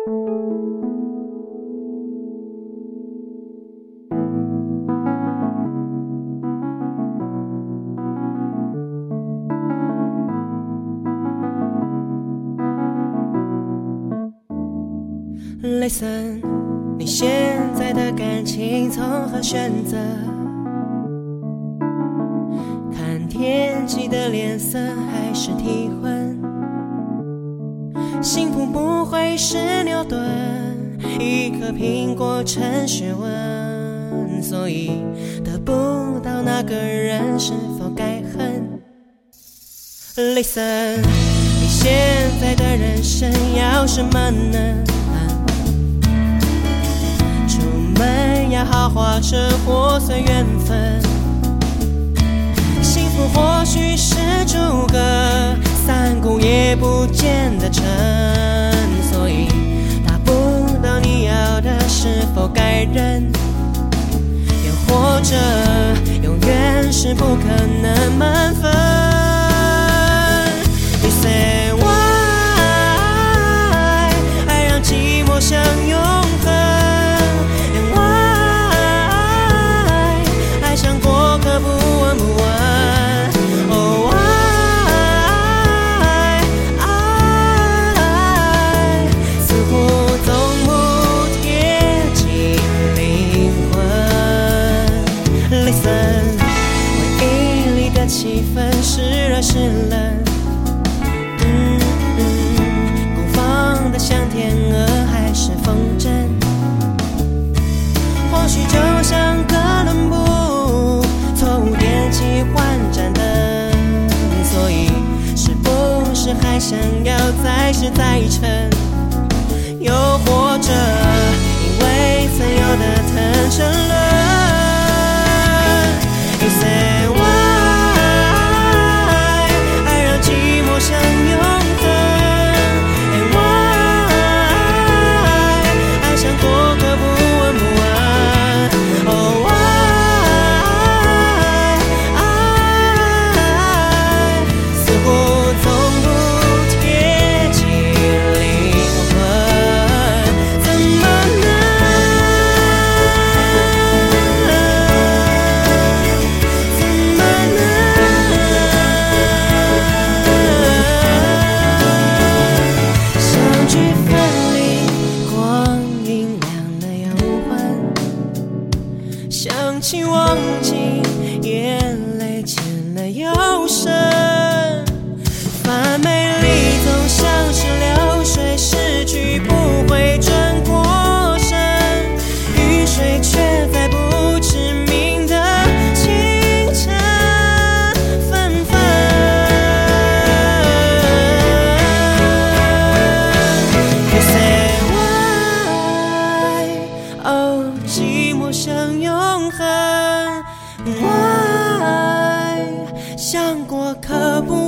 Listen， 你现在的感情从何选择？看天气的脸色还是提魂？幸福不会是牛顿，一颗苹果成学问，所以得不到那个人是否该恨？ Listen， 你现在的人生要什么呢？要好好生活随缘分，幸福或许是诸葛三顾也不见得成，所以达不到你要的是否该忍？又或者永远是不可能满分。 You say why 爱让寂寞相拥恒，可不闻不问，哦爱似乎总不贴近灵魂。Listen， 回忆里的气氛是热是冷，孤芳的像天鹅还是风筝，或许就像哥伦布错误点起换盏灯，所以是不是还想要再试再成？又或者因为曾有的疼沉沦 You say why 爱让寂寞相拥恒 And why 爱像过客不闻不问 Oh想起忘记，眼泪渐了又深，反美丽总像是流水，失去不会转过身，雨水却在不知名的清晨纷纷。You say why， 哦，寂寞相拥恒。Why 想过可不